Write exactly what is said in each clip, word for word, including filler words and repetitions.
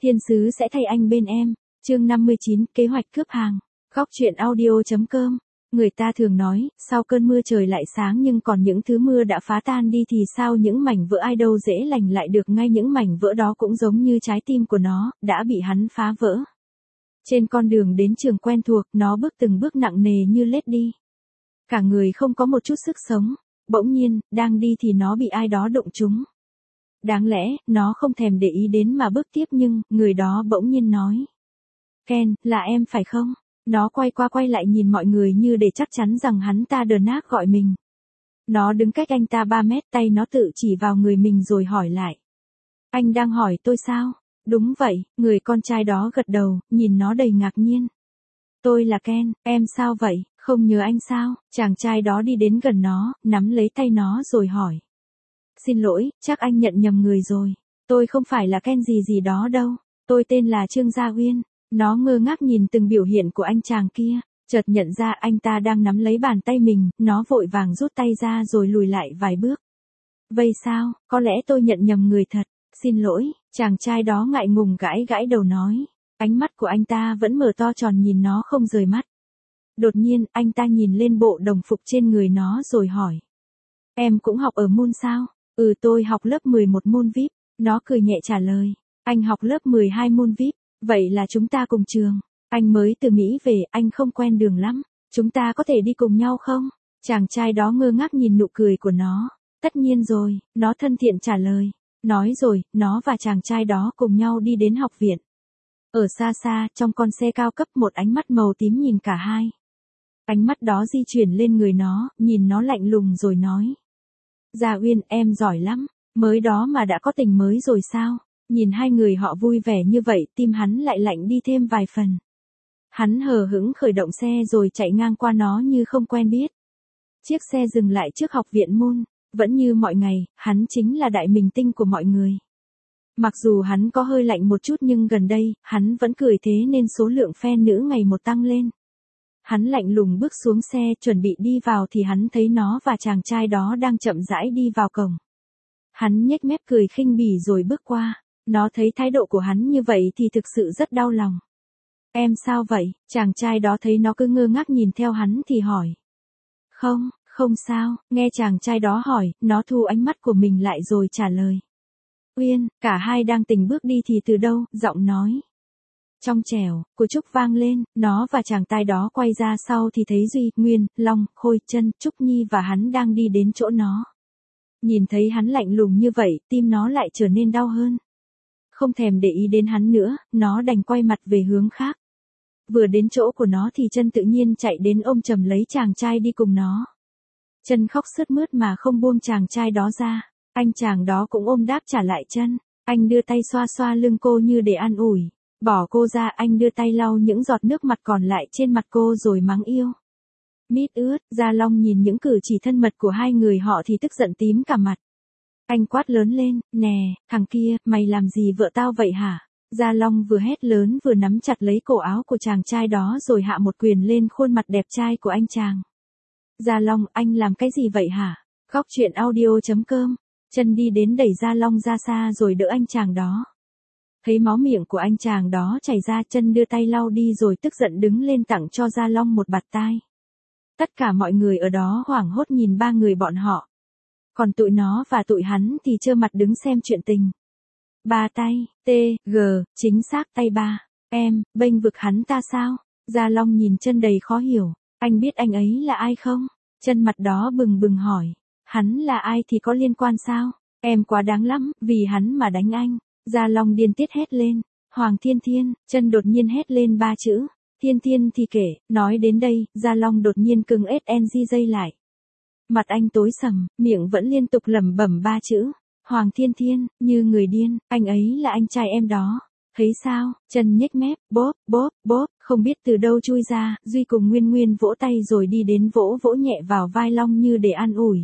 Thiên sứ sẽ thay anh bên em. Chương năm mươi chín, kế hoạch cướp hàng. Góc truyện audio chấm com. Người ta thường nói, sau cơn mưa trời lại sáng, nhưng còn những thứ mưa đã phá tan đi thì sao, những mảnh vỡ ai đâu dễ lành lại được, ngay những mảnh vỡ đó cũng giống như trái tim của nó, đã bị hắn phá vỡ. Trên con đường đến trường quen thuộc, nó bước từng bước nặng nề như lết đi. Cả người không có một chút sức sống. Bỗng nhiên, đang đi thì nó bị ai đó đụng trúng. Đáng lẽ, nó không thèm để ý đến mà bước tiếp, nhưng, người đó bỗng nhiên nói. Ken, là em phải không? Nó quay qua quay lại nhìn mọi người như để chắc chắn rằng hắn ta đờ nát gọi mình. Nó đứng cách anh ta ba mét, tay nó tự chỉ vào người mình rồi hỏi lại. Anh đang hỏi tôi sao? Đúng vậy, người con trai đó gật đầu, nhìn nó đầy ngạc nhiên. Tôi là Ken, em sao vậy, không nhớ anh sao? Chàng trai đó đi đến gần nó, nắm lấy tay nó rồi hỏi. Xin lỗi, chắc anh nhận nhầm người rồi. Tôi không phải là Ken gì gì đó đâu. Tôi tên là Trương Gia Uyên. Nó ngơ ngác nhìn từng biểu hiện của anh chàng kia. Chợt nhận ra anh ta đang nắm lấy bàn tay mình, nó vội vàng rút tay ra rồi lùi lại vài bước. Vậy sao, có lẽ tôi nhận nhầm người thật. Xin lỗi, chàng trai đó ngại ngùng gãi gãi đầu nói. Ánh mắt của anh ta vẫn mở to tròn nhìn nó không rời mắt. Đột nhiên, anh ta nhìn lên bộ đồng phục trên người nó rồi hỏi. Em cũng học ở môn sao? Ừ, tôi học lớp mười một môn vi ai pi. Nó cười nhẹ trả lời. Anh học lớp mười hai môn vi ai pi. Vậy là chúng ta cùng trường. Anh mới từ Mỹ về, anh không quen đường lắm. Chúng ta có thể đi cùng nhau không? Chàng trai đó ngơ ngác nhìn nụ cười của nó. Tất nhiên rồi, nó thân thiện trả lời. Nói rồi, nó và chàng trai đó cùng nhau đi đến học viện. Ở xa xa, trong con xe cao cấp, một ánh mắt màu tím nhìn cả hai. Ánh mắt đó di chuyển lên người nó, nhìn nó lạnh lùng rồi nói. Gia Uyên, em giỏi lắm, mới đó mà đã có tình mới rồi sao? Nhìn hai người họ vui vẻ như vậy, tim hắn lại lạnh đi thêm vài phần. Hắn hờ hững khởi động xe rồi chạy ngang qua nó như không quen biết. Chiếc xe dừng lại trước học viện môn, vẫn như mọi ngày, hắn chính là đại minh tinh của mọi người. Mặc dù hắn có hơi lạnh một chút nhưng gần đây, hắn vẫn cười, thế nên số lượng fan nữ ngày một tăng lên. Hắn lạnh lùng bước xuống xe chuẩn bị đi vào thì hắn thấy nó và chàng trai đó đang chậm rãi đi vào cổng. Hắn nhếch mép cười khinh bỉ rồi bước qua. Nó thấy thái độ của hắn như vậy thì thực sự rất đau lòng. Em sao vậy? Chàng trai đó thấy nó cứ ngơ ngác nhìn theo hắn thì hỏi. Không, không sao. Nghe chàng trai đó hỏi, nó thu ánh mắt của mình lại rồi trả lời. Uyên, cả hai đang tình bước đi thì từ đâu, giọng nói. Trong trẻo, của Trúc vang lên, nó và chàng trai đó quay ra sau thì thấy Duy, Nguyên, Long, Khôi, Trân, Trúc Nhi và hắn đang đi đến chỗ nó. Nhìn thấy hắn lạnh lùng như vậy, tim nó lại trở nên đau hơn. Không thèm để ý đến hắn nữa, nó đành quay mặt về hướng khác. Vừa đến chỗ của nó thì Trân tự nhiên chạy đến ôm chầm lấy chàng trai đi cùng nó. Trân khóc sướt mướt mà không buông chàng trai đó ra. Anh chàng đó cũng ôm đáp trả lại Trân. Anh đưa tay xoa xoa lưng cô như để an ủi. Bỏ cô ra, anh đưa tay lau những giọt nước mặt còn lại trên mặt cô rồi mắng yêu. Mít ướt, Gia Long nhìn những cử chỉ thân mật của hai người họ thì tức giận tím cả mặt. Anh quát lớn lên, nè, thằng kia, mày làm gì vợ tao vậy hả? Gia Long vừa hét lớn vừa nắm chặt lấy cổ áo của chàng trai đó rồi hạ một quyền lên khuôn mặt đẹp trai của anh chàng. Gia Long, anh làm cái gì vậy hả? Góc truyện audio chấm com. Trân đi đến đẩy Gia Long ra xa rồi đỡ anh chàng đó. Thấy máu miệng của anh chàng đó chảy ra, Trân đưa tay lau đi rồi tức giận đứng lên tặng cho Gia Long một bạt tai. Tất cả mọi người ở đó hoảng hốt nhìn ba người bọn họ. Còn tụi nó và tụi hắn thì trơ mặt đứng xem chuyện tình. Ba tay, T, G, chính xác tay ba. Em, bênh vực hắn ta sao? Gia Long nhìn Trân đầy khó hiểu. Anh biết anh ấy là ai không? Trân mặt đó bừng bừng hỏi. Hắn là ai thì có liên quan sao? Em quá đáng lắm, vì hắn mà đánh anh. Gia Long điên tiết hét lên. Hoàng Thiên Thiên, Trân đột nhiên hét lên ba chữ. Thiên Thiên thì kể, nói đến đây, Gia Long đột nhiên cứng ét en giê dây lại. Mặt anh tối sầm, miệng vẫn liên tục lẩm bẩm ba chữ. Hoàng Thiên Thiên, như người điên, anh ấy là anh trai em đó. Thấy sao? Trân nhếch mép, bóp, bóp, bóp, không biết từ đâu chui ra, Duy cùng Nguyên Nguyên vỗ tay rồi đi đến vỗ vỗ nhẹ vào vai Long như để an ủi.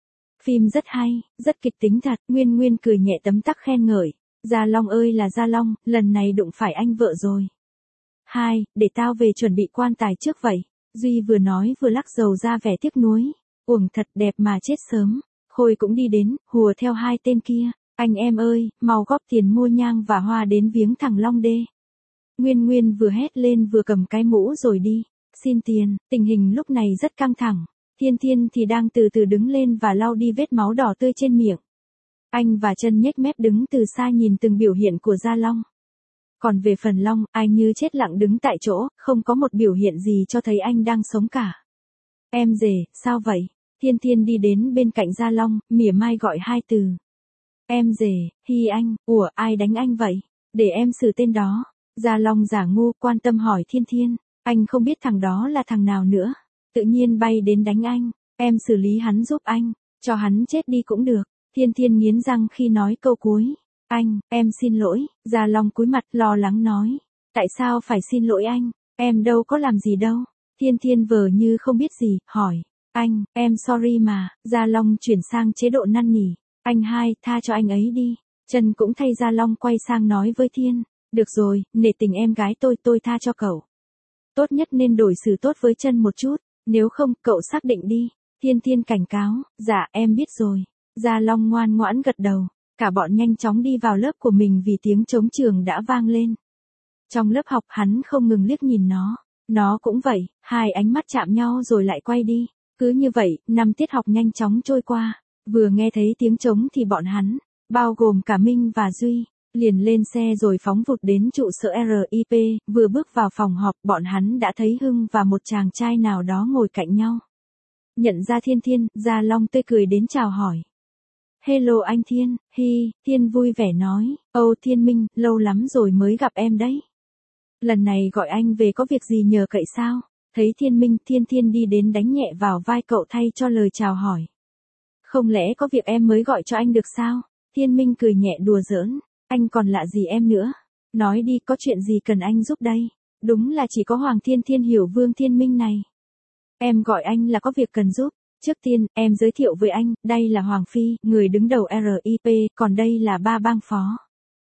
Phim rất hay, rất kịch tính thật, Nguyên Nguyên cười nhẹ tấm tắc khen ngợi. Gia Long ơi là Gia Long, lần này đụng phải anh vợ rồi. Hai, để tao về chuẩn bị quan tài trước vậy. Duy vừa nói vừa lắc dầu ra vẻ tiếc nuối. Uổng thật đẹp mà chết sớm. Khôi cũng đi đến, hùa theo hai tên kia. Anh em ơi, mau góp tiền mua nhang và hoa đến viếng thằng Long đê. Nguyên Nguyên vừa hét lên vừa cầm cái mũ rồi đi. Xin tiền, tình hình lúc này rất căng thẳng. Thiên Thiên thì đang từ từ đứng lên và lau đi vết máu đỏ tươi trên miệng. Anh và Chân nhếch mép đứng từ xa nhìn từng biểu hiện của Gia Long. Còn về phần Long, anh như chết lặng đứng tại chỗ, không có một biểu hiện gì cho thấy anh đang sống cả. Em rể, sao vậy? Thiên Thiên đi đến bên cạnh Gia Long, mỉa mai gọi hai từ. Em rể, hi anh, ủa ai đánh anh vậy? Để em xử tên đó. Gia Long giả ngu quan tâm hỏi Thiên Thiên. Anh không biết thằng đó là thằng nào nữa. Tự nhiên bay đến đánh anh. Em xử lý hắn giúp anh. Cho hắn chết đi cũng được. Thiên Thiên nghiến răng khi nói câu cuối. Anh, em xin lỗi. Gia Long cúi mặt lo lắng nói. Tại sao phải xin lỗi anh? Em đâu có làm gì đâu. Thiên Thiên vờ như không biết gì, hỏi. Anh, em sorry mà. Gia Long chuyển sang chế độ năn nỉ. Anh hai, tha cho anh ấy đi. Chân cũng thay Gia Long quay sang nói với Thiên. Được rồi, nể tình em gái tôi, tôi tha cho cậu. Tốt nhất nên đổi xử tốt với Chân một chút. Nếu không, cậu xác định đi. Thiên Thiên cảnh cáo. Dạ, em biết rồi. Gia Long ngoan ngoãn gật đầu. Cả bọn nhanh chóng đi vào lớp của mình vì tiếng trống trường đã vang lên. Trong lớp học hắn không ngừng liếc nhìn nó. Nó cũng vậy, hai ánh mắt chạm nhau rồi lại quay đi. Cứ như vậy, năm tiết học nhanh chóng trôi qua. Vừa nghe thấy tiếng trống thì bọn hắn, bao gồm cả Minh và Duy, liền lên xe rồi phóng vụt đến trụ sở rờ i pê. Vừa bước vào phòng họp, bọn hắn đã thấy Hưng và một chàng trai nào đó ngồi cạnh nhau. Nhận ra Thiên Thiên, Gia Long tươi cười đến chào hỏi. Hello anh Thiên, hi, Thiên vui vẻ nói. Âu Thiên Minh, lâu lắm rồi mới gặp em đấy. Lần này gọi anh về có việc gì nhờ cậy sao? Thấy Thiên Minh, Thiên Thiên đi đến đánh nhẹ vào vai cậu thay cho lời chào hỏi. Không lẽ có việc em mới gọi cho anh được sao? Thiên Minh cười nhẹ đùa giỡn. Anh còn lạ gì em nữa? Nói đi, có chuyện gì cần anh giúp đây? Đúng là chỉ có Hoàng Thiên Thiên hiểu Vương Thiên Minh này. Em gọi anh là có việc cần giúp. Trước tiên, em giới thiệu với anh, đây là Hoàng Phi, người đứng đầu rờ i pê, còn đây là ba bang phó.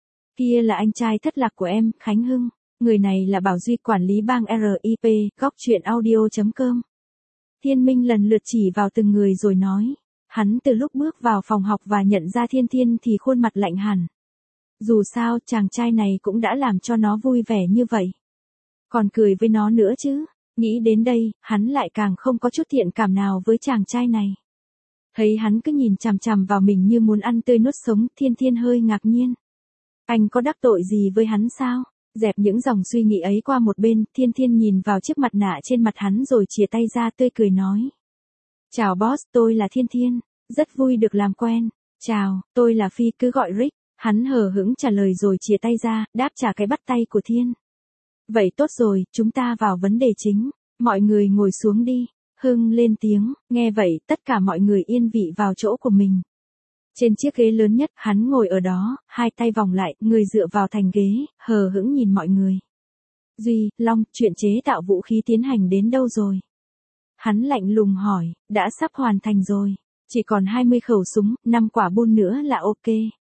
Kia là anh trai thất lạc của em, Khánh Hưng. Người này là Bảo Duy, quản lý bang rờ i pê, góc truyện audio chấm com. Thiên Minh lần lượt chỉ vào từng người rồi nói. Hắn từ lúc bước vào phòng học và nhận ra Thiên Thiên thì khuôn mặt lạnh hẳn. Dù sao, chàng trai này cũng đã làm cho nó vui vẻ như vậy. Còn cười với nó nữa chứ. Nghĩ đến đây, hắn lại càng không có chút thiện cảm nào với chàng trai này. Thấy hắn cứ nhìn chằm chằm vào mình như muốn ăn tươi nuốt sống, Thiên Thiên hơi ngạc nhiên. Anh có đắc tội gì với hắn sao? Dẹp những dòng suy nghĩ ấy qua một bên, Thiên Thiên nhìn vào chiếc mặt nạ trên mặt hắn rồi chìa tay ra tươi cười nói. Chào boss, tôi là Thiên Thiên. Rất vui được làm quen. Chào, tôi là Phi, cứ gọi Rick. Hắn hờ hững trả lời rồi chìa tay ra, đáp trả cái bắt tay của Thiên. Vậy tốt rồi, chúng ta vào vấn đề chính. Mọi người ngồi xuống đi. Hưng lên tiếng, nghe vậy, tất cả mọi người yên vị vào chỗ của mình. Trên chiếc ghế lớn nhất, hắn ngồi ở đó, hai tay vòng lại, người dựa vào thành ghế, hờ hững nhìn mọi người. Duy, Long, chuyện chế tạo vũ khí tiến hành đến đâu rồi? Hắn lạnh lùng hỏi, đã sắp hoàn thành rồi. Chỉ còn hai mươi khẩu súng, năm quả bun nữa là ok.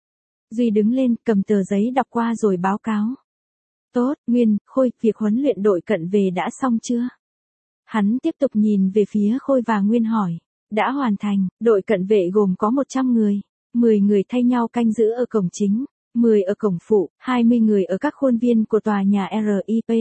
Duy đứng lên, cầm tờ giấy đọc qua rồi báo cáo. Tốt, Nguyên, Khôi, việc huấn luyện đội cận vệ đã xong chưa? Hắn tiếp tục nhìn về phía Khôi và Nguyên hỏi. Đã hoàn thành, đội cận vệ gồm có một trăm người. mười người thay nhau canh giữ ở cổng chính, mười ở cổng phụ, hai mươi người ở các khuôn viên của tòa nhà rờ i pê.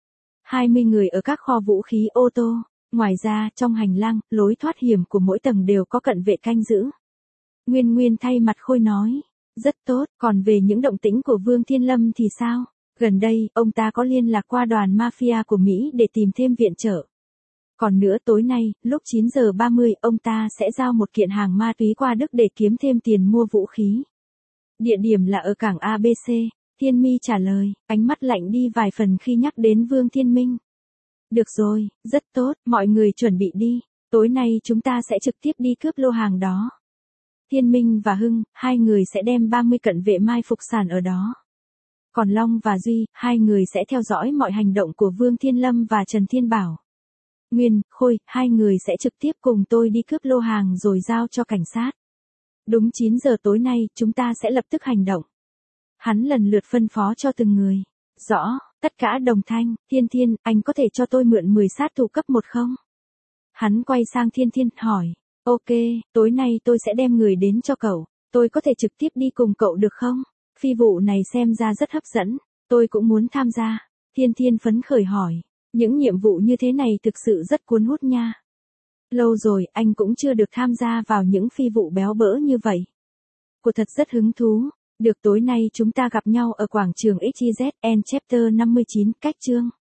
hai mươi người ở các kho vũ khí ô tô. Ngoài ra, trong hành lang, lối thoát hiểm của mỗi tầng đều có cận vệ canh giữ. Nguyên Nguyên thay mặt Khôi nói. Rất tốt, còn về những động tĩnh của Vương Thiên Lâm thì sao? Gần đây, ông ta có liên lạc qua đoàn mafia của Mỹ để tìm thêm viện trợ. Còn nữa tối nay, lúc chín giờ ba mươi, ông ta sẽ giao một kiện hàng ma túy qua Đức để kiếm thêm tiền mua vũ khí. Địa điểm là ở cảng a bê xê. Thiên Mi trả lời, ánh mắt lạnh đi vài phần khi nhắc đến Vương Thiên Minh. Được rồi, rất tốt, mọi người chuẩn bị đi. Tối nay chúng ta sẽ trực tiếp đi cướp lô hàng đó. Thiên Minh và Hưng, hai người sẽ đem ba mươi cận vệ mai phục sản ở đó. Còn Long và Duy, hai người sẽ theo dõi mọi hành động của Vương Thiên Lâm và Trần Thiên Bảo. Nguyên, Khôi, hai người sẽ trực tiếp cùng tôi đi cướp lô hàng rồi giao cho cảnh sát. Đúng chín giờ tối nay, chúng ta sẽ lập tức hành động. Hắn lần lượt phân phó cho từng người. Rõ, tất cả đồng thanh, Thiên Thiên, anh có thể cho tôi mượn mười sát thủ cấp một không? Hắn quay sang Thiên Thiên, hỏi. Ok, tối nay tôi sẽ đem người đến cho cậu. Tôi có thể trực tiếp đi cùng cậu được không? Phi vụ này xem ra rất hấp dẫn, tôi cũng muốn tham gia. Thiên Thiên phấn khởi hỏi, những nhiệm vụ như thế này thực sự rất cuốn hút nha. Lâu rồi anh cũng chưa được tham gia vào những phi vụ béo bỡ như vậy. Cô thật rất hứng thú. Được, tối nay chúng ta gặp nhau ở quảng trường ích i zét en Chapter năm mươi chín, cách chương.